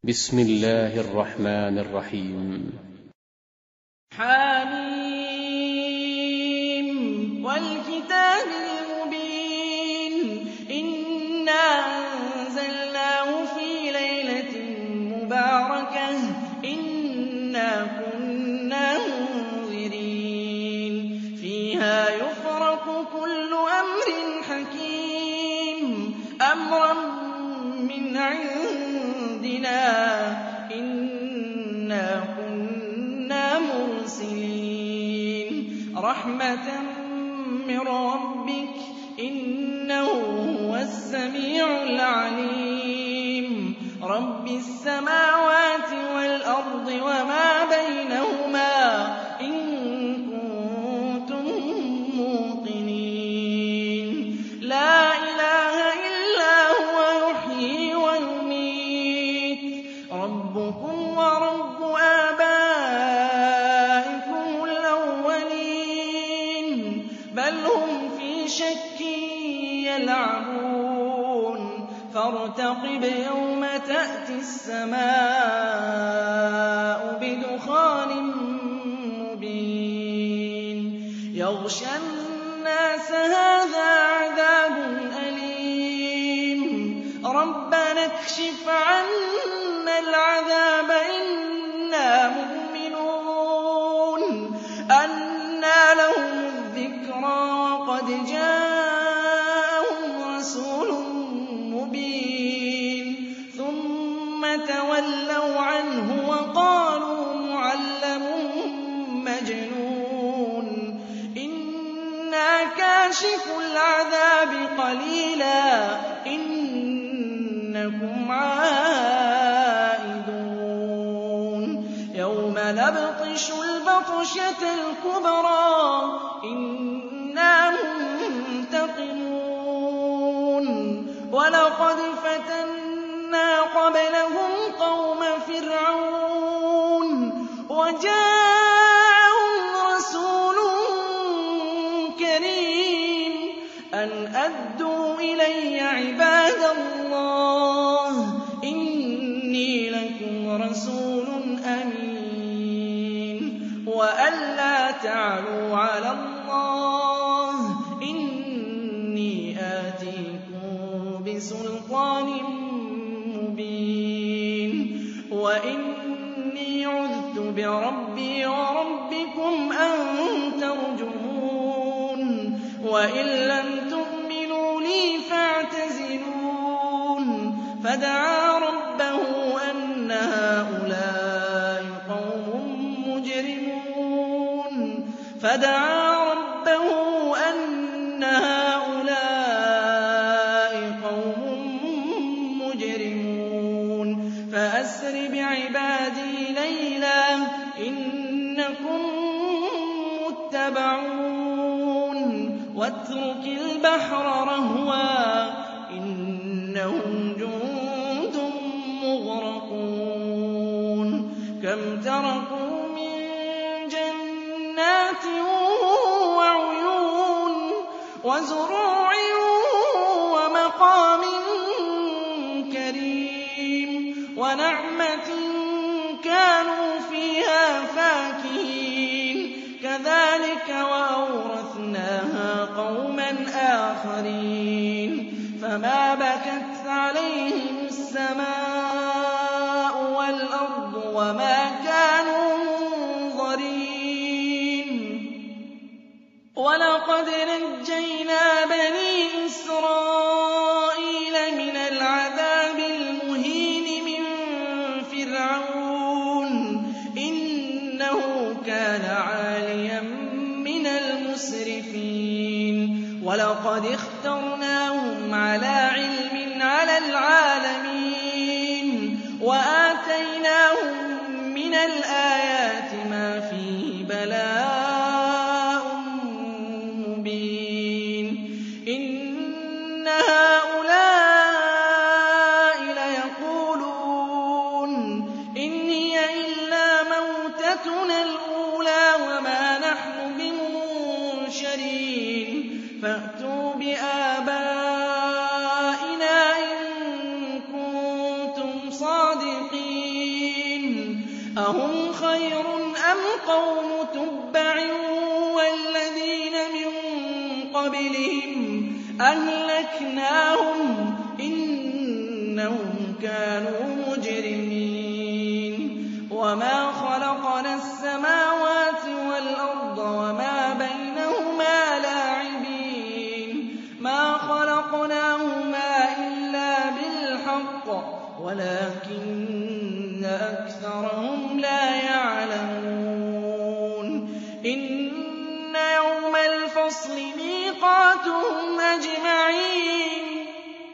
بسم الله الرحمن الرحيم. حم والكتاب المبين إنا أنزلناه في ليلة مباركة إنا كنا منذرين فيها يفرق كل أمر حكيم أمرا من عندنا إنا كنا مرسلين رحمة من ربك إنه هو السميع العليم رب السماوات والأرض وما بينهما إن كنتم موقنين لا إله إلا هو يحيي ويميت ربكم ورب آبائكم الأولين بل هم في شك يلعبون فارتقب يوم تأتي السماء بدخان مبين يغشى الناس هذا عذاب أليم ربنا اكشف عنا العذاب إنا مؤمنون أنى لهم الذكرى وقد جاءهم رسول مبين ثم تولوا عنه وقالوا معلم مجنون إنا كاشف العذاب قليلا إنكم عائدون يوم نبطش البطشة الكبرى إنا منتقمون ولقد فتنا قبلهم قوم فرعون وجاءهم رسول كريم أن أدوا إلي عباد الله إني لكم رسول أمين وأن لا تعلوا على الله إني آتيكم بسلطان مبين وإني عذت بربي وربكم أن ترجمون وإن لم تؤمنوا لي فاعتزلون فدعا ربه أن هؤلاء قوم مجرمون فأسر بعبادي ليلا إنكم متبعون واترك البحر رهوا إنهم جند مغرقون كم تركوا من جنات وعيون وزروع ومقام كريم ونعمة كانوا فيها فاكهين كذلك وأورثناها قوما آخرين فما بكت عليهم السماء والأرض وما كانوا منظرين ولقد نجينا بني إسرائيل من العذاب المهين من فرعون إنه كان عاليا من المسرفين ولقد اخترناهم على علم على العالمين وآتيناهم من الآيات ما فيه بلاء مبين إن هؤلاء ليقولون إن هي إلا موتتنا الأولى وما نحن بمنشرين فأتوا بآبائنا إن كنتم صادقين صَادِقِينَ أَهُمْ خَيْرٌ أَمْ قَوْمُ تُبَّعٍ وَالَّذِينَ مِن قَبْلِهِمْ أَهْلَكْنَاهُمْ إِنَّهُمْ كَانُوا مُجْرِمِينَ وَمَا خَلَقْنَا السَّمَاوَاتِ وَالْأَرْضَ وَمَا بَيْنَهُمَا لَاعِبِينَ مَا خَلَقْنَاهُمَا إِلَّا بِالْحَقِّ وَلَٰكِنَّ أَكْثَرَهُمْ لَا يَعْلَمُونَ إِنَّ يَوْمَ الْفَصْلِ مِيقَاتُهُمْ أَجْمَعِينَ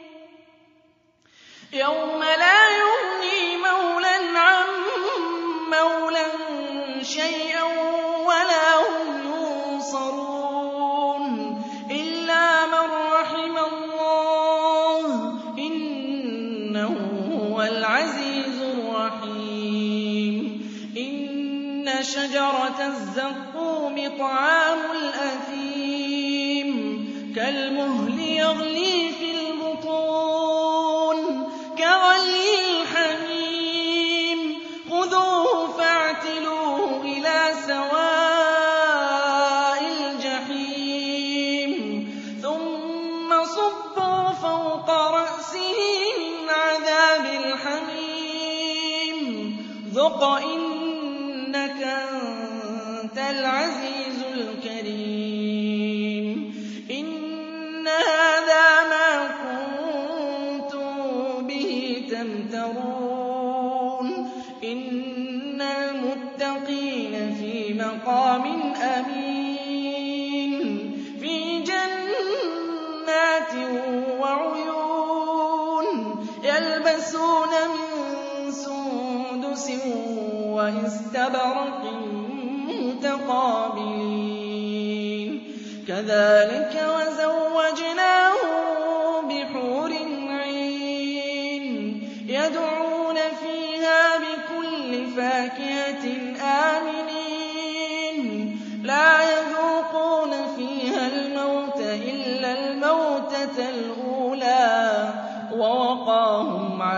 يَوْمَ لَا يُغْنِي مَوْلًى عَن مَّوْلًى شَيْئًا وَلَا هُمْ يُنصَرُونَ إِلَّا مَن رَّحِمَ اللَّهُ إِنَّهُ هُوَ الْعَزِيزُ الرَّحِيمُ إِنَّ شَجَرَتَ الزَّقُّومِ طَعَامُ الْأَثِيمِ كَالْمُهْلِ يَغْلِي فِي الْبُطُونِ كَغَلْيِ الْحَمِيمِ خُذُوهُ فَاعْتِلُوهُ إِلَىٰ سَوَاءِ الْجَحِيمِ ثُمَّ صُبُّوا فَوْقَ رَأْسِهِ مِنْ عَذَابِ الْحَمِيمِ ذُقْ إِنَّكَ أَنتَ الْعَزِيزُ الْكَرِيمُ إِنَّ هَٰذَا مَا كُنتُم بِهِ تَمْتَرُونَ إِنَّ الْمُتَّقِينَ فِي مَقَامٍ أَمِينٍ فِي جَنَّاتٍ وَعُيُونٍ يَلْبَسُونَ مِن سُندُسٍ وَإِسْتَبْرَقٍ مُّتَقَابِلِينَ كَذَٰلِكَ وَزَوَّجْنَاهُم بِحُورٍ عِينٍ يَدْعُونَ فِيهَا بِكُلِّ فَاكِهَةٍ آمِنِينَ لَا يَذُوقُونَ فِيهَا الْمَوْتَ إِلَّا الْمَوْتَةَ الْأُولَىٰ وَوَقَاهُمْ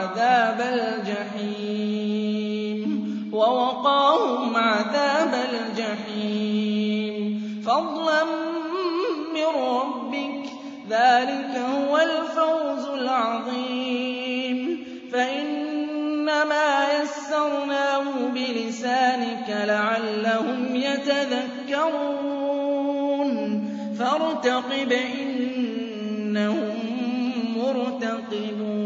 عَذَابَ الْجَحِيمِ فَضْلًا مِّن رَّبِّكَ ذَٰلِكَ هُوَ الْفَوْزُ الْعَظِيمُ فَإِنَّمَا يَسَّرْنَاهُ بِلِسَانِكَ لَعَلَّهُمْ يَتَذَكَّرُونَ فَارْتَقِبْ إِنَّهُم مُّرْتَقِبُونَ